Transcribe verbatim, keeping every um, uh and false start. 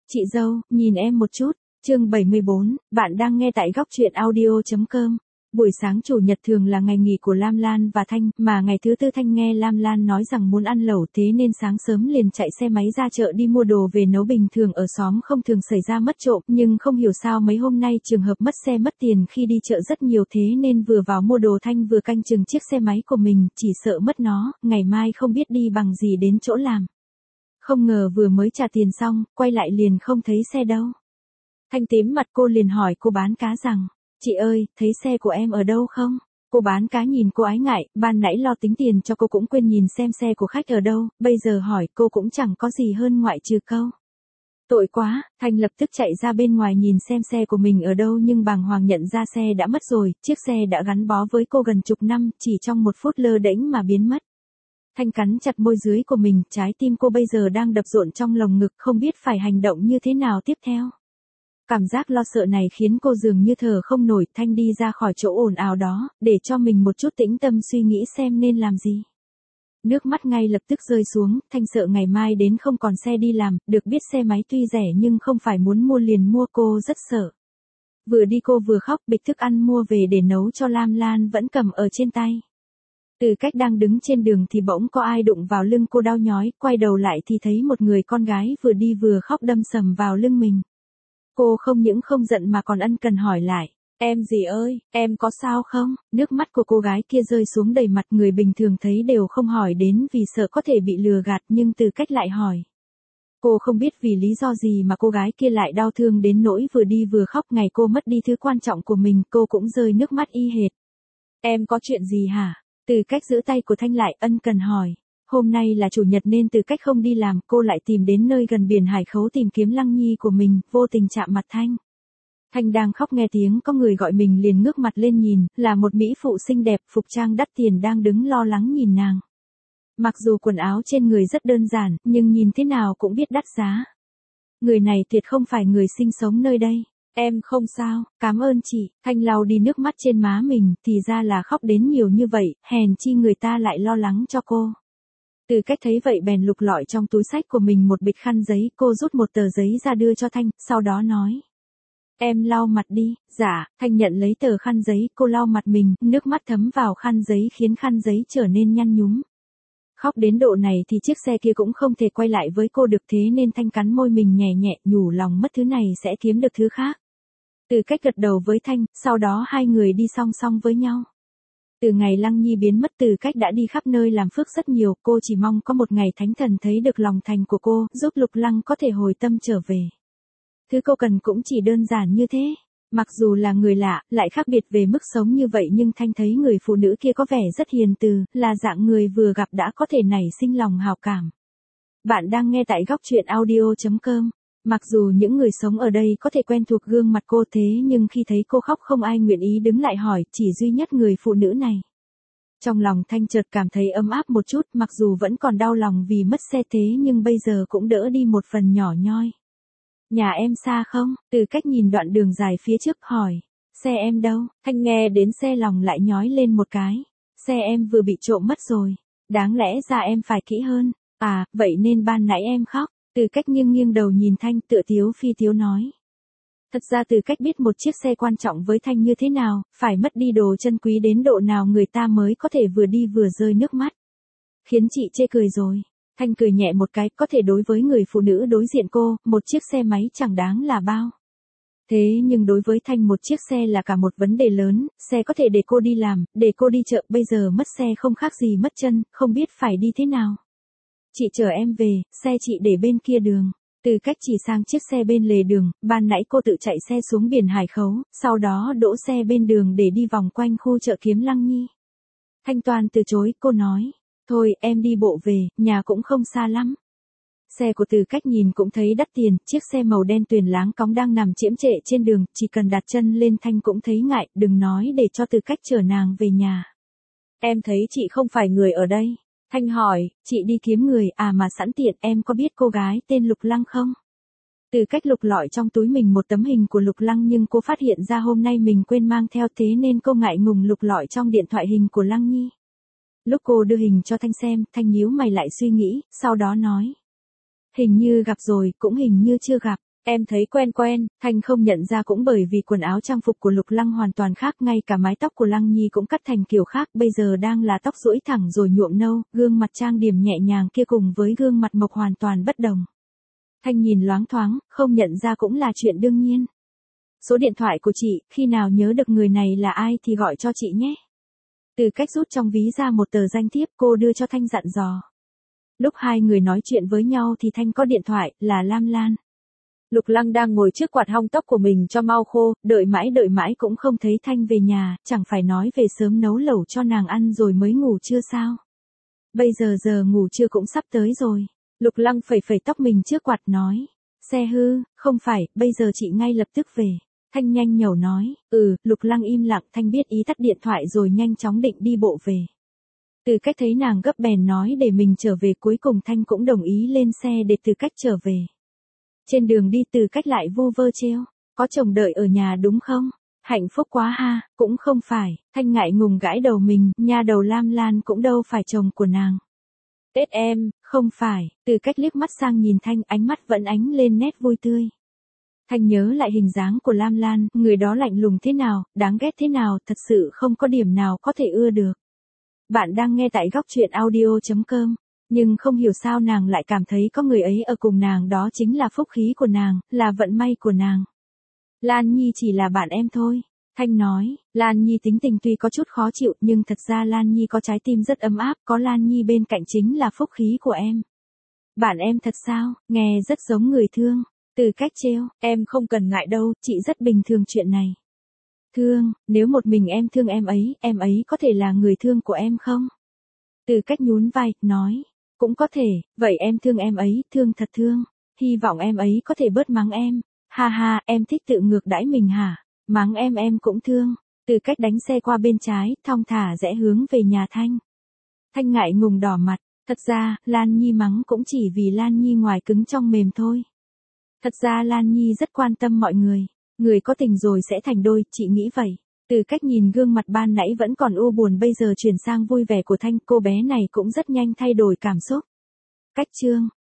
Chị dâu, nhìn em một chút. Chương bảy mươi bốn, bạn đang nghe tại góc truyện audio chấm com. Buổi sáng chủ nhật thường là ngày nghỉ của Lam Lan và Thanh, mà ngày thứ tư Thanh nghe Lam Lan nói rằng muốn ăn lẩu, thế nên sáng sớm liền chạy xe máy ra chợ đi mua đồ về nấu. Bình thường ở xóm không thường xảy ra mất trộm, nhưng không hiểu sao mấy hôm nay trường hợp mất xe mất tiền khi đi chợ rất nhiều, thế nên vừa vào mua đồ Thanh vừa canh chừng chiếc xe máy của mình, chỉ sợ mất nó, ngày mai không biết đi bằng gì đến chỗ làm. Không ngờ vừa mới trả tiền xong, quay lại liền không thấy xe đâu. Thanh tím mặt, cô liền hỏi cô bán cá rằng, chị ơi, thấy xe của em ở đâu không? Cô bán cá nhìn cô ái ngại, ban nãy lo tính tiền cho cô cũng quên nhìn xem xe của khách ở đâu, bây giờ hỏi cô cũng chẳng có gì hơn ngoại trừ câu. Tội quá. Thanh lập tức chạy ra bên ngoài nhìn xem xe của mình ở đâu, nhưng bàng hoàng nhận ra xe đã mất rồi, chiếc xe đã gắn bó với cô gần chục năm, chỉ trong một phút lơ đễnh mà biến mất. Thanh cắn chặt môi dưới của mình, trái tim cô bây giờ đang đập rộn trong lồng ngực, không biết phải hành động như thế nào tiếp theo. Cảm giác lo sợ này khiến cô dường như thở không nổi. Thanh đi ra khỏi chỗ ồn ào đó, để cho mình một chút tĩnh tâm suy nghĩ xem nên làm gì. Nước mắt ngay lập tức rơi xuống, Thanh sợ ngày mai đến không còn xe đi làm, được biết xe máy tuy rẻ nhưng không phải muốn mua liền mua, cô rất sợ. Vừa đi cô vừa khóc, bịch thức ăn mua về để nấu cho Lam Lan vẫn cầm ở trên tay. Từ cách đang đứng trên đường thì bỗng có ai đụng vào lưng cô đau nhói, quay đầu lại thì thấy một người con gái vừa đi vừa khóc đâm sầm vào lưng mình. Cô không những không giận mà còn ân cần hỏi lại, em gì ơi, em có sao không? Nước mắt của cô gái kia rơi xuống đầy mặt, người bình thường thấy đều không hỏi đến vì sợ có thể bị lừa gạt, nhưng Từ Cách lại hỏi. Cô không biết vì lý do gì mà cô gái kia lại đau thương đến nỗi vừa đi vừa khóc, ngày cô mất đi thứ quan trọng của mình, cô cũng rơi nước mắt y hệt. Em có chuyện gì hả? Từ Cách giữ tay của Thanh lại, ân cần hỏi. Hôm nay là chủ nhật nên Từ Cách không đi làm, cô lại tìm đến nơi gần biển Hải Khấu tìm kiếm Lăng Nhi của mình, vô tình chạm mặt Thanh. Thanh đang khóc nghe tiếng có người gọi mình liền ngước mặt lên nhìn, là một mỹ phụ xinh đẹp, phục trang đắt tiền đang đứng lo lắng nhìn nàng. Mặc dù quần áo trên người rất đơn giản, nhưng nhìn thế nào cũng biết đắt giá. Người này tuyệt không phải người sinh sống nơi đây. Em không sao, cảm ơn chị. Thanh lau đi nước mắt trên má mình, thì ra là khóc đến nhiều như vậy, hèn chi người ta lại lo lắng cho cô. Từ Cách thấy vậy bèn lục lọi trong túi xách của mình một bịch khăn giấy, cô rút một tờ giấy ra đưa cho Thanh, sau đó nói. Em lau mặt đi. Dạ. Thanh nhận lấy tờ khăn giấy, cô lau mặt mình, nước mắt thấm vào khăn giấy khiến khăn giấy trở nên nhăn nhúm. Khóc đến độ này thì chiếc xe kia cũng không thể quay lại với cô được, thế nên Thanh cắn môi mình nhẹ nhẹ, nhủ lòng mất thứ này sẽ kiếm được thứ khác. Từ Cách gật đầu với Thanh, sau đó hai người đi song song với nhau. Từ ngày Lăng Nhi biến mất, Từ Cách đã đi khắp nơi làm phước rất nhiều, cô chỉ mong có một ngày thánh thần thấy được lòng thành của cô, giúp Lục Lăng có thể hồi tâm trở về. Thứ cô cần cũng chỉ đơn giản như thế. Mặc dù là người lạ, lại khác biệt về mức sống như vậy, nhưng Thanh thấy người phụ nữ kia có vẻ rất hiền từ, là dạng người vừa gặp đã có thể nảy sinh lòng hào cảm. Bạn đang nghe tại góc truyện audio chấm com. Mặc dù những người sống ở đây có thể quen thuộc gương mặt cô, thế nhưng khi thấy cô khóc không ai nguyện ý đứng lại hỏi, chỉ duy nhất người phụ nữ này. Trong lòng Thanh chợt cảm thấy ấm áp một chút, mặc dù vẫn còn đau lòng vì mất xe, thế nhưng bây giờ cũng đỡ đi một phần nhỏ nhoi. Nhà em xa không? Từ Cách nhìn đoạn đường dài phía trước hỏi. Xe em đâu? Thanh nghe đến xe lòng lại nhói lên một cái. Xe em vừa bị trộm mất rồi. Đáng lẽ ra em phải kỹ hơn. À, vậy nên ban nãy em khóc. Từ Cách nghiêng nghiêng đầu nhìn Thanh, tựa tiếu phi tiếu nói. Thật ra Từ Cách biết một chiếc xe quan trọng với Thanh như thế nào, phải mất đi đồ chân quý đến độ nào người ta mới có thể vừa đi vừa rơi nước mắt. Khiến chị chê cười rồi. Thanh cười nhẹ một cái, có thể đối với người phụ nữ đối diện cô, một chiếc xe máy chẳng đáng là bao. Thế nhưng đối với Thanh một chiếc xe là cả một vấn đề lớn, xe có thể để cô đi làm, để cô đi chợ, bây giờ mất xe không khác gì mất chân, không biết phải đi thế nào. Chị chở em về, xe chị để bên kia đường. Từ Cách chỉ sang chiếc xe bên lề đường, ban nãy cô tự chạy xe xuống biển Hải Khấu, sau đó đỗ xe bên đường để đi vòng quanh khu chợ kiếm Lăng Nhi. Thanh toàn từ chối, cô nói. Thôi, em đi bộ về, nhà cũng không xa lắm. Xe của Từ Cách nhìn cũng thấy đắt tiền, chiếc xe màu đen tuyền láng cóng đang nằm chiếm trệ trên đường, chỉ cần đặt chân lên Thanh cũng thấy ngại, đừng nói để cho Từ Cách chở nàng về nhà. Em thấy chị không phải người ở đây. Thanh hỏi, chị đi kiếm người à, mà sẵn tiện, em có biết cô gái tên Lục Lăng không? Từ Cách lục lọi trong túi mình một tấm hình của Lục Lăng, nhưng cô phát hiện ra hôm nay mình quên mang theo, thế nên cô ngại ngùng lục lọi trong điện thoại hình của Lăng Nhi. Lúc cô đưa hình cho Thanh xem, Thanh nhíu mày lại suy nghĩ, sau đó nói. Hình như gặp rồi, cũng hình như chưa gặp. Em thấy quen quen, Thanh không nhận ra cũng bởi vì quần áo trang phục của Lục Lăng hoàn toàn khác, ngay cả mái tóc của Lăng Nhi cũng cắt thành kiểu khác, bây giờ đang là tóc duỗi thẳng rồi nhuộm nâu, gương mặt trang điểm nhẹ nhàng kia cùng với gương mặt mộc hoàn toàn bất đồng. Thanh nhìn loáng thoáng, không nhận ra cũng là chuyện đương nhiên. Số điện thoại của chị, khi nào nhớ được người này là ai thì gọi cho chị nhé. Từ Cách rút trong ví ra một tờ danh thiếp, cô đưa cho Thanh dặn dò. Lúc hai người nói chuyện với nhau thì Thanh có điện thoại, là Lam Lan. Lục Lăng đang ngồi trước quạt hong tóc của mình cho mau khô, đợi mãi đợi mãi cũng không thấy Thanh về nhà, chẳng phải nói về sớm nấu lẩu cho nàng ăn rồi mới ngủ trưa sao. Bây giờ giờ ngủ trưa cũng sắp tới rồi. Lục Lăng phẩy phẩy tóc mình trước quạt nói. Xe hư, không phải, bây giờ chị ngay lập tức về. Thanh nhanh nhẩu nói, ừ, Lục Lăng im lặng, Thanh biết ý tắt điện thoại rồi nhanh chóng định đi bộ về. Từ Cách thấy nàng gấp bèn nói để mình trở về, cuối cùng Thanh cũng đồng ý lên xe để Từ Cách trở về. Trên đường đi Từ Cách lại vô vơ trêu, có chồng đợi ở nhà đúng không? Hạnh phúc quá ha, cũng không phải, Thanh ngại ngùng gãi đầu mình, nha đầu Lam Lan cũng đâu phải chồng của nàng. Tết em, không phải, Từ Cách liếc mắt sang nhìn Thanh, ánh mắt vẫn ánh lên nét vui tươi. Thanh nhớ lại hình dáng của Lam Lan, người đó lạnh lùng thế nào, đáng ghét thế nào, thật sự không có điểm nào có thể ưa được. Bạn đang nghe tại góc truyện audio chấm com, nhưng không hiểu sao nàng lại cảm thấy có người ấy ở cùng nàng, đó chính là phúc khí của nàng, là vận may của nàng. Lan Nhi chỉ là bạn em thôi. Thanh nói, Lan Nhi tính tình tuy có chút khó chịu nhưng thật ra Lan Nhi có trái tim rất ấm áp, có Lan Nhi bên cạnh chính là phúc khí của em. Bạn em thật sao, nghe rất giống người thương. Từ Cách trêu, em không cần ngại đâu, chị rất bình thường chuyện này. Thương, nếu một mình em thương em ấy, em ấy có thể là người thương của em không? Từ Cách nhún vai, nói, cũng có thể, vậy em thương em ấy, thương thật thương. Hy vọng em ấy có thể bớt mắng em. Ha ha, em thích tự ngược đãi mình hả? Mắng em em cũng thương. Từ Cách đánh xe qua bên trái, thong thả rẽ hướng về nhà Thanh. Thanh ngại ngùng đỏ mặt, thật ra, Lan Nhi mắng cũng chỉ vì Lan Nhi ngoài cứng trong mềm thôi. Thật ra Lan Nhi rất quan tâm mọi người. Người có tình rồi sẽ thành đôi, chị nghĩ vậy. Từ Cách nhìn gương mặt ban nãy vẫn còn u buồn bây giờ chuyển sang vui vẻ của Thanh, cô bé này cũng rất nhanh thay đổi cảm xúc. Cách chương